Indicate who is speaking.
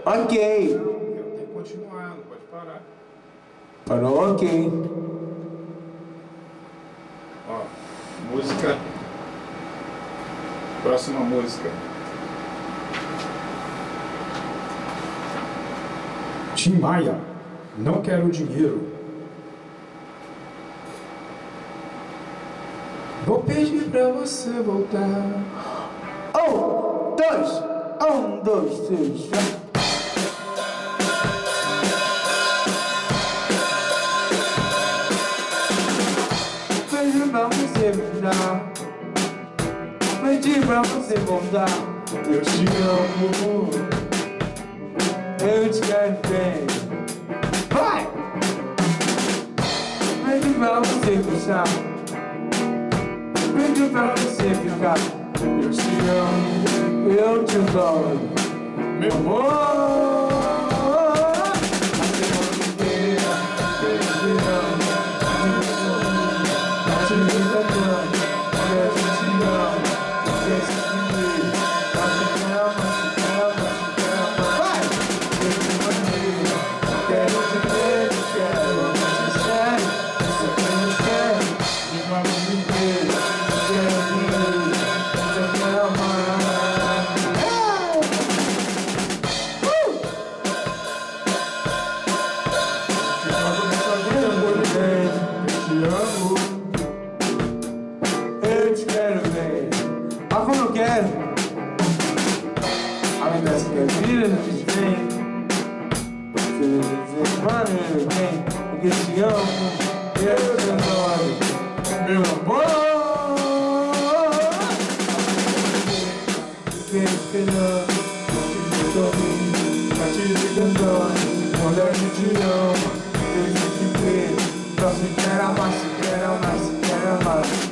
Speaker 1: Ok.
Speaker 2: Tem que continuar, não pode parar.
Speaker 1: Parou, ok.
Speaker 2: Ó, música. Próxima música. Tim Maia, não quero dinheiro. Vou pedir pra você voltar.
Speaker 1: Um, dois, três, vai. Pedi pra você voltar. Pedi pra você voltar. Eu te amo. Eu te quero bem. Vai! Pedi pra você puxar. Pedi pra você ficar. Eu te amo, eu te adoro, meu amor. A semana inteira, eu te amo, a te vida tanto, a gente te ama, você se me a te ama, vai! Eu te maneiro, quero te ver, quero ser sério, você me quer, e vamos viver, quero viver. Eu te quero bem, mas como eu quero, a lembrança que a vida não te tem. Você dizer, mano, eu bem, porque te amo, eu te adoro, meu amor. Fiquei esperando, te cantando, quando a gente ama, eu te ver, só se quer amar, se quer amar, se quer amar.